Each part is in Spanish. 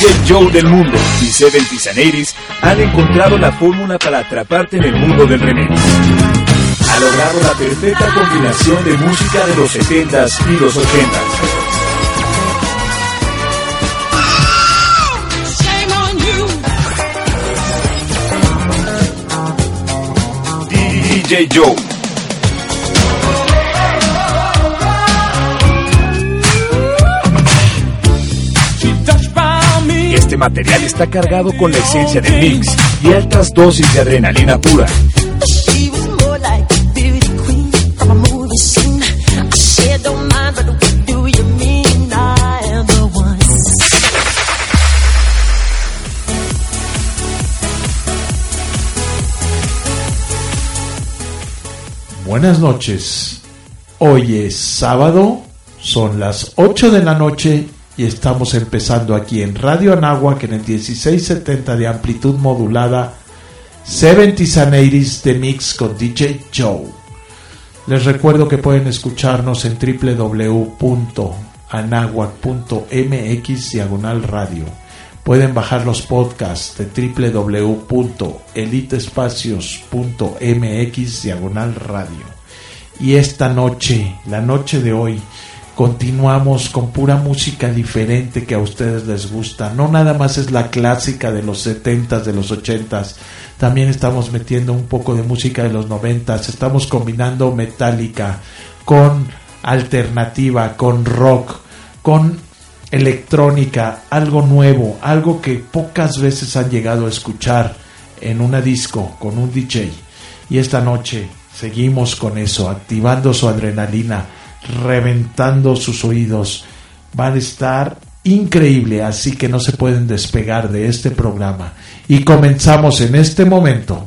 DJ Joe del mundo y 70s and 80s han encontrado la fórmula para atraparte en el mundo del remix. Ha logrado la perfecta combinación de música de los 70s y los 80s. DJ Joe. Este material está cargado con la esencia del mix y altas dosis de adrenalina pura. Buenas noches, hoy es sábado, son las 8 de la noche y estamos empezando aquí en Radio Anáhuac en el 1670 de amplitud modulada, 70s and 80s de mix con DJ Joe. Les recuerdo que pueden escucharnos en www.anahuac.mx/radio. Pueden bajar los podcasts de www.elitespacios.mx/radio. Y esta noche, la noche de hoy, continuamos con pura música diferente que a ustedes les gusta. No nada más es la clásica de los 70s, de los 80s. También estamos metiendo un poco de música de los 90s. Estamos combinando metálica con alternativa, con rock, con electrónica, algo nuevo, algo que pocas veces han llegado a escuchar en una disco con un DJ. Y esta noche seguimos con eso, activando su adrenalina, reventando sus oídos. Van a estar increíble, así que no se pueden despegar de este programa. Y comenzamos en este momento.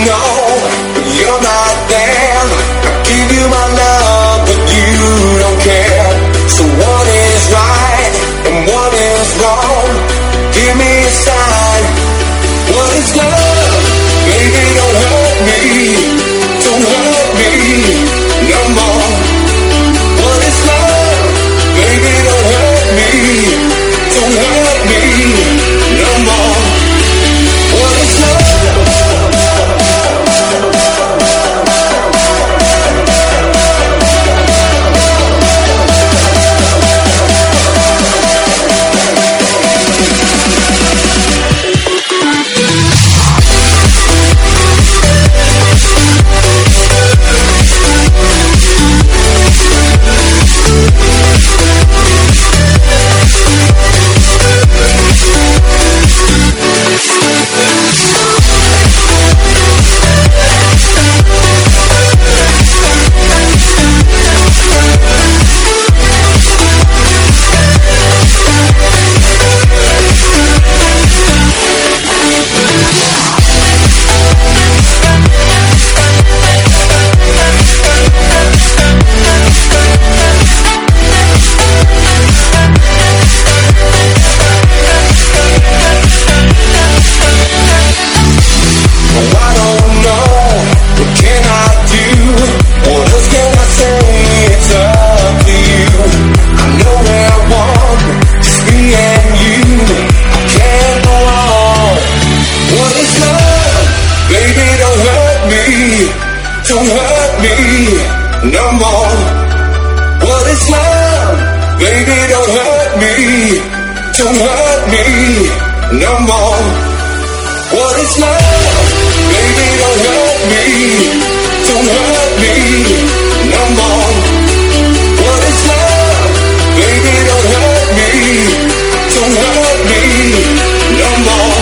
know you're not there. I give you my love, but you don't care. So what is right and what is wrong? Give me a sign. What is love? Baby, don't hurt me. Don't hurt me no more. What is love? Baby, don't hurt me. Don't hurt me no more. What is love? Don't hurt me no more. What is love? Baby, don't hurt me. Don't hurt me no more. What is love? Baby, don't hurt me. Don't hurt me no more. What is love? Baby, don't hurt me. Don't hurt me no more.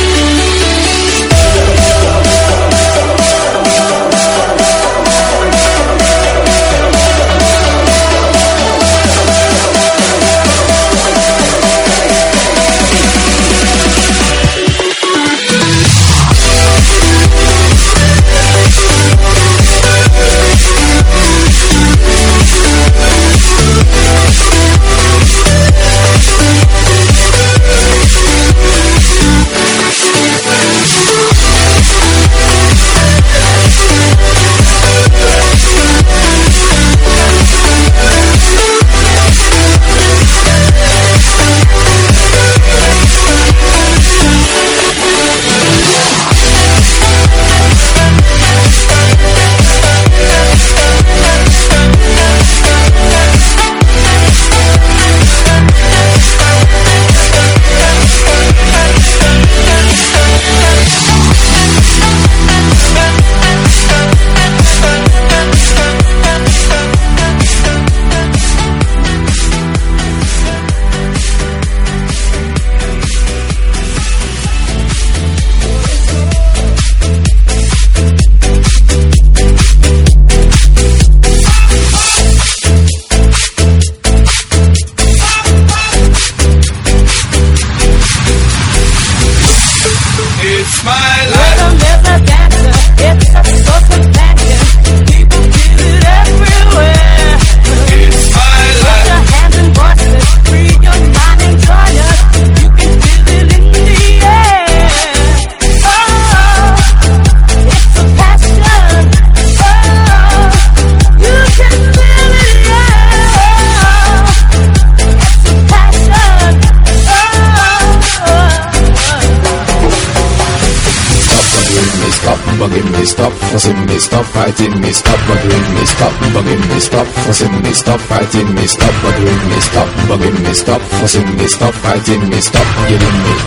Stop fussing me, stop fighting me, stop bothering me, stop bugging me, stop fussing me, stop fighting me, stop bothering me, stop bugging me, stop fussing me, stop fighting me, stop killing me.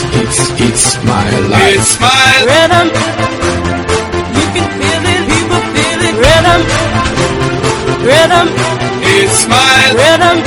It's my life. It's my rhythm. You can feel it, people feel it. Rhythm, rhythm. It's my rhythm.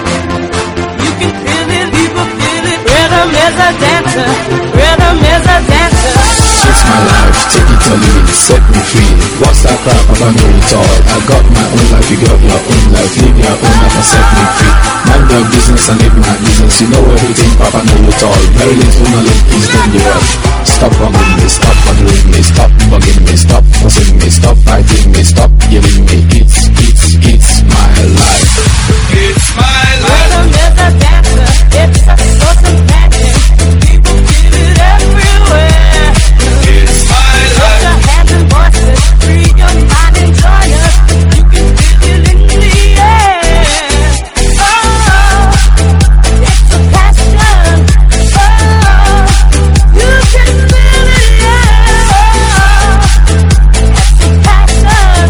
You can feel it, people feel it. Rhythm is a dancer. Rhythm is a dancer. It's my life, take it or leave it, set me free. What's that crap? I don't know it all. I got my own life, you got your own life. Live your own life and set me free. Mind your business and live my business. You know everything, Papa know it all. Very little knowledge is dangerous. Stop bugging me, stop bothering me, stop bugging me, stop fussing me, stop fighting me, stop giving me. It's my life. It's my life. Rhythm is a dancer, it's a source of passion. People feel it everywhere. It's my Put life. your hands and voices, free your mind and joy us. You can feel it in the air. Oh, it's a passion. Oh, you can feel it, yeah. It's a passion.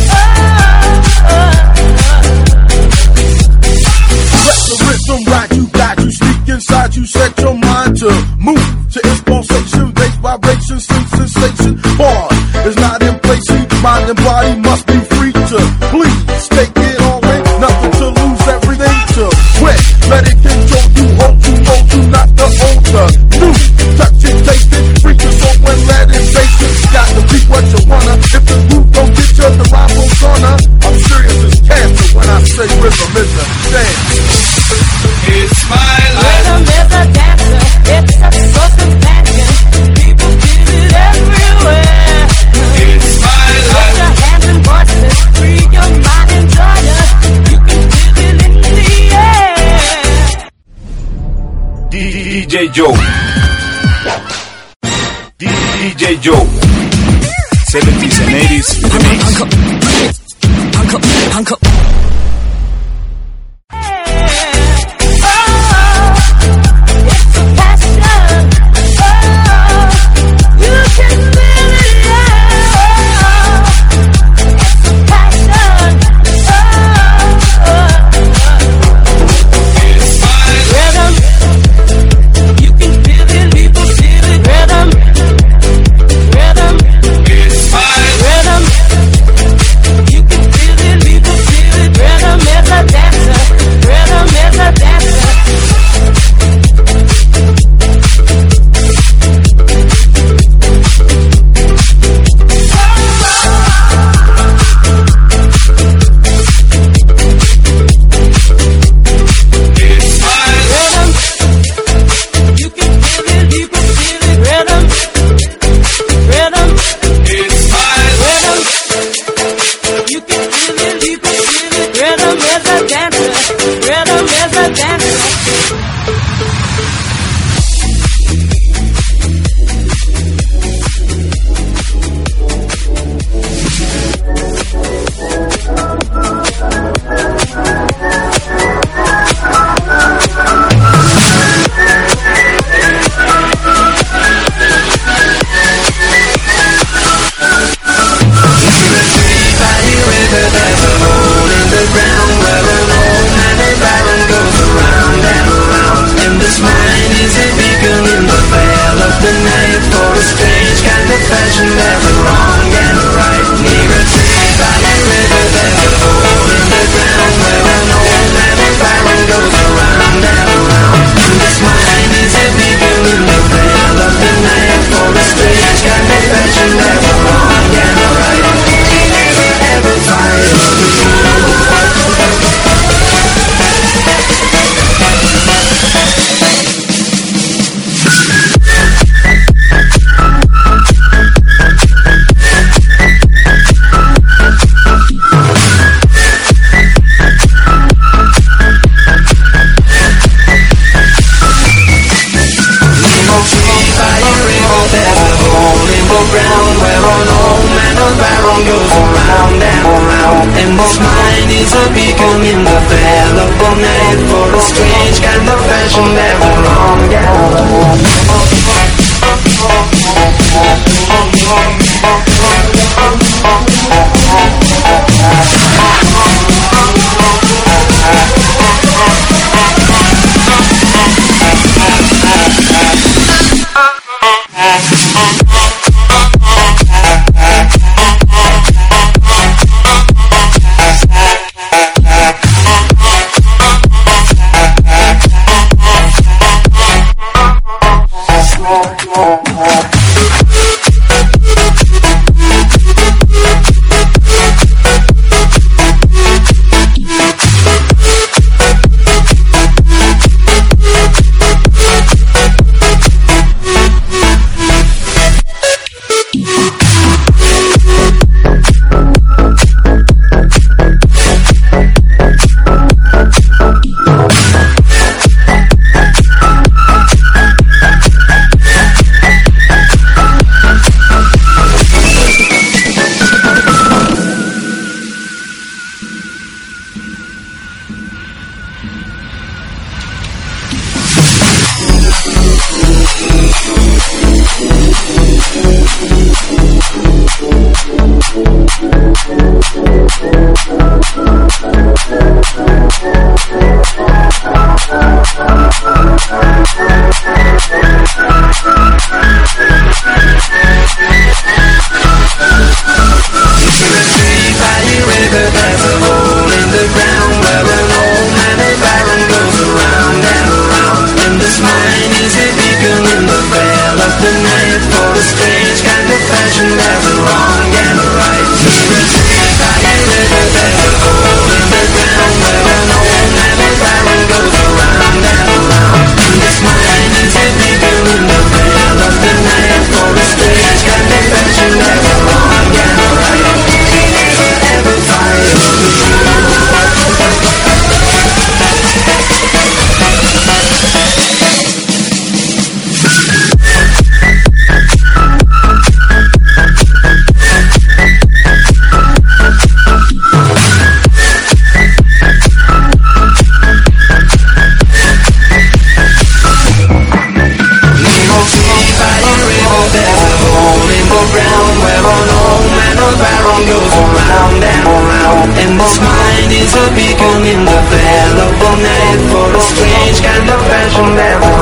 Let the rhythm ride you, guide you, speak inside you, set your mind to move to its pulsation, bass vibration, sleep sensation. Pause is not in place, mind and body must be free to please. Take it all in, nothing to lose, everything to win. Let it control you, hold you, not the older. New, touch it, taste it, freak your soul and let it face it. Got to be what you wanna. If the groove don't get you, the rhyme goes gonna. I'm serious as cancer when I say rhythm is a dance. It's my life. Rhythm is a dancer, it's a source of passion. People feel it everywhere. It's my Put life. your hands and voices, free your mind and joy us. You can feel it in the air. DJ Joe. DJ Joe. 70s and 80s remix. It's a passion. Oh, you can feel it, yeah. It's a passion. It's my Rhythm, you can feel it, people feel it. Rhythm, It's my rhythm, you can feel it, people feel it. Rhythm is a dancer, rhythm is a dancer. It's my Rhythm, you can feel it, people feel it. Rhythm, It's my rhythm, you can feel it, people feel it. Rhythm is a dancer, rhythm is a dancer. the strange kind of fashion. There's a wrong and a right. There's a hole in the ground where an old man is barrel goes around and around. This mind is a beacon in the veil of the night. For a strange kind of fashion. There's a wrong and a right. Ever fight over and this mind is a beacon in the veil of the night. For a strange kind of passion that will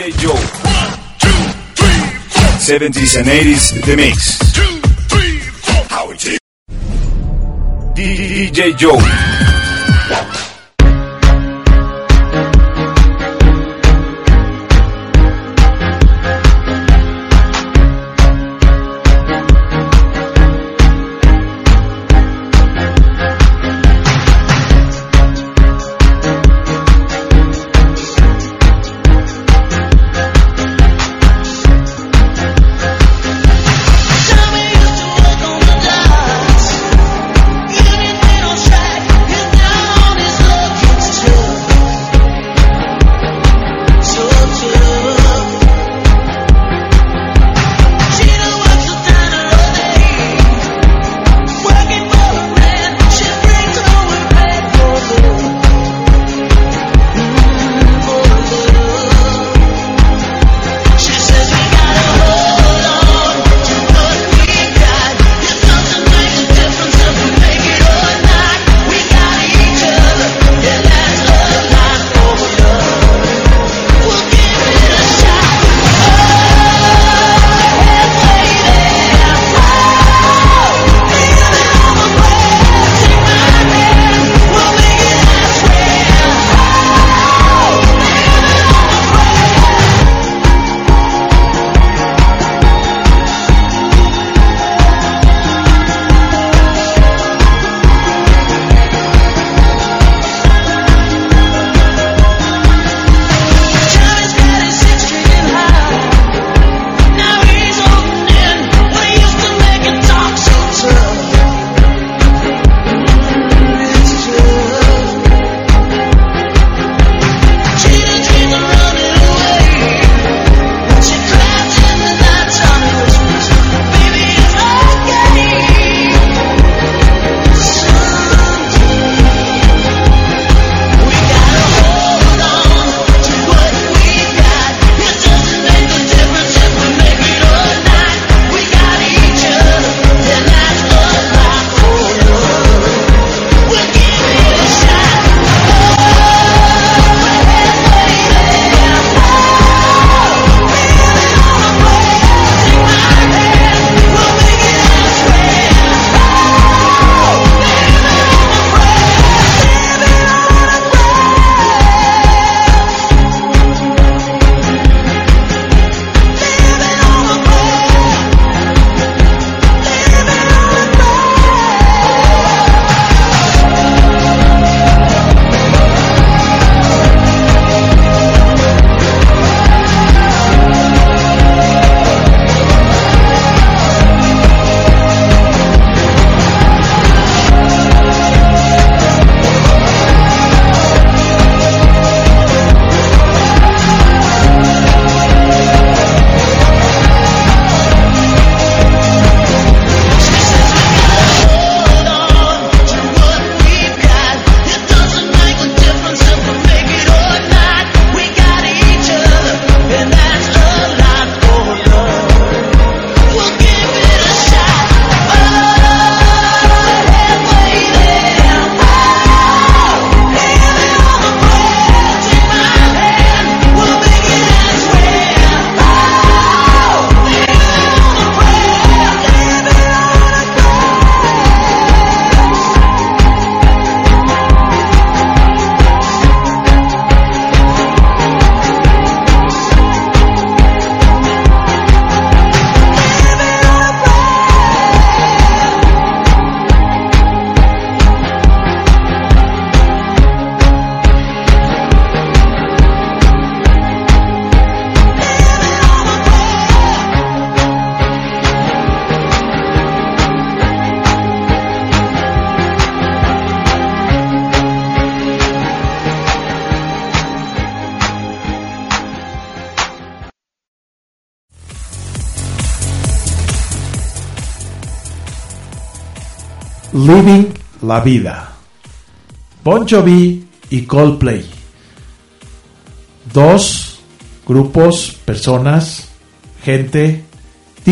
DJ Joe. 70s and 80s The Mix. DJ Joe. Living la Vida. Bon Jovi y Coldplay. Dos grupos, personas, gente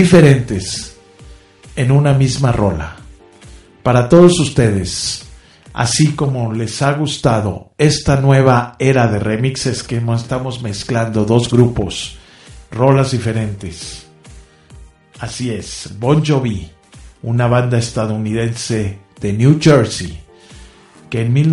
diferentes en una misma rola. Para todos ustedes, así como les ha gustado esta nueva era de remixes que estamos mezclando dos grupos, rolas diferentes. Así es, Bon Jovi, una banda estadounidense de New Jersey, que en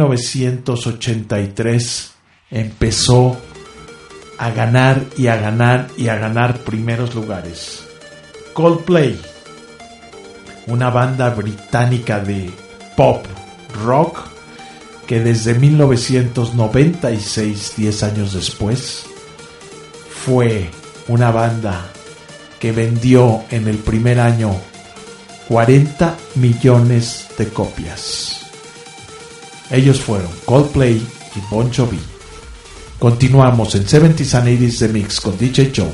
1983 empezó a ganar y a ganar y a ganar primeros lugares. Coldplay, una banda británica de pop rock que desde 1996, 10 años después, fue una banda que vendió en el primer año 40 millones de copias. Ellos fueron Coldplay y Bon Jovi. Continuamos en 70s and 80s The Mix con DJ Joe.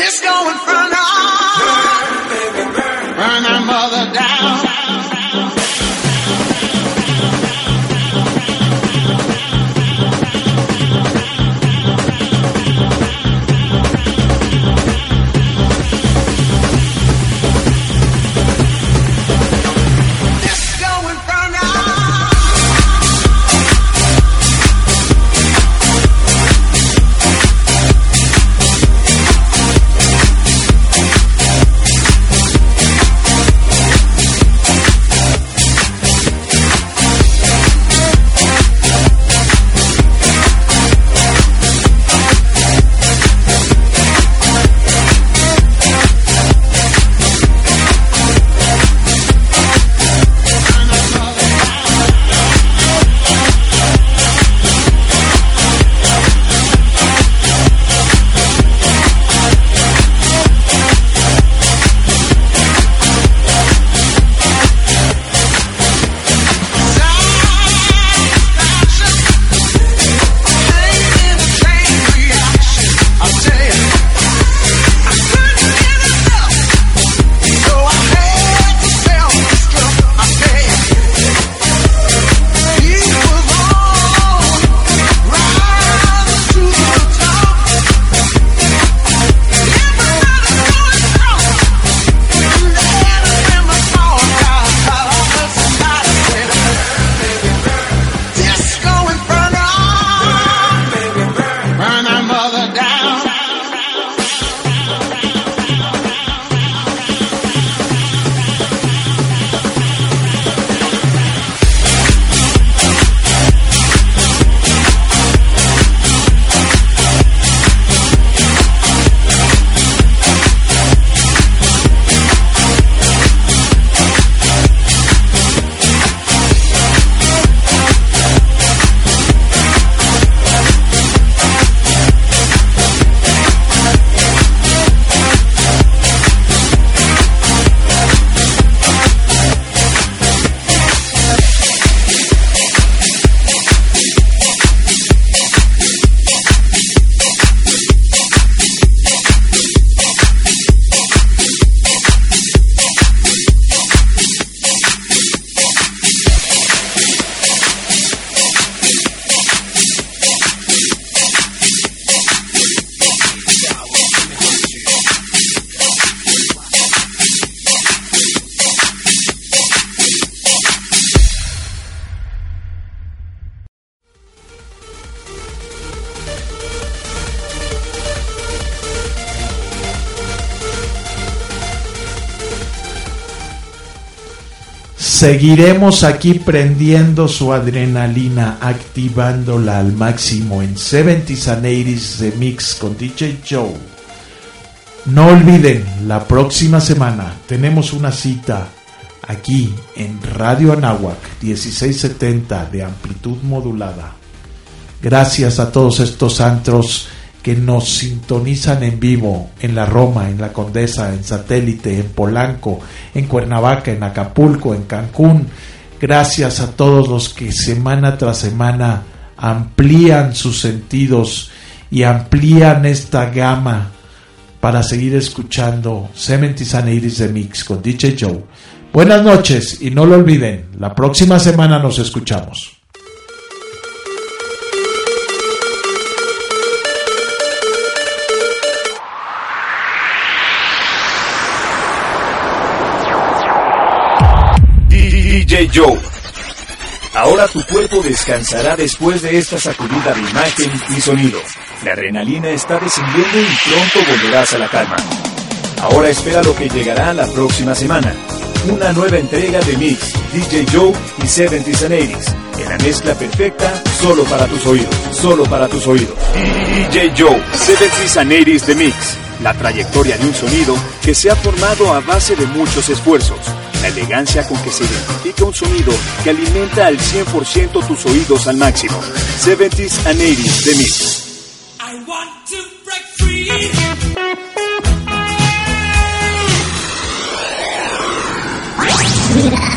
Disco Inferno. Burn that mother down. Seguiremos aquí prendiendo su adrenalina, activándola al máximo en 70s and 80s The Mix con DJ Joe. No olviden, la próxima semana tenemos una cita aquí en Radio Anáhuac 1670 de amplitud modulada. Gracias a todos estos antros que nos sintonizan en vivo en la Roma, en la Condesa, en Satélite, en Polanco, en Cuernavaca, en Acapulco, en Cancún. Gracias a todos los que semana tras semana amplían sus sentidos y amplían esta gama para seguir escuchando 70s and 80s The Mix con DJ Joe. Buenas noches y no lo olviden, la próxima semana nos escuchamos. DJ Joe. Ahora tu cuerpo descansará después de esta sacudida de imagen y sonido. La adrenalina está descendiendo y pronto volverás a la calma. Ahora espera lo que llegará la próxima semana. Una nueva entrega de Mix, DJ Joe y 70s and 80s. En la mezcla perfecta, solo para tus oídos. Solo para tus oídos. DJ Joe, 70s and 80s The Mix. La trayectoria de un sonido que se ha formado a base de muchos esfuerzos. La elegancia con que se identifica un sonido que alimenta al 100% tus oídos al máximo. 70s and 80s The Mix. I want to break free. Yeah.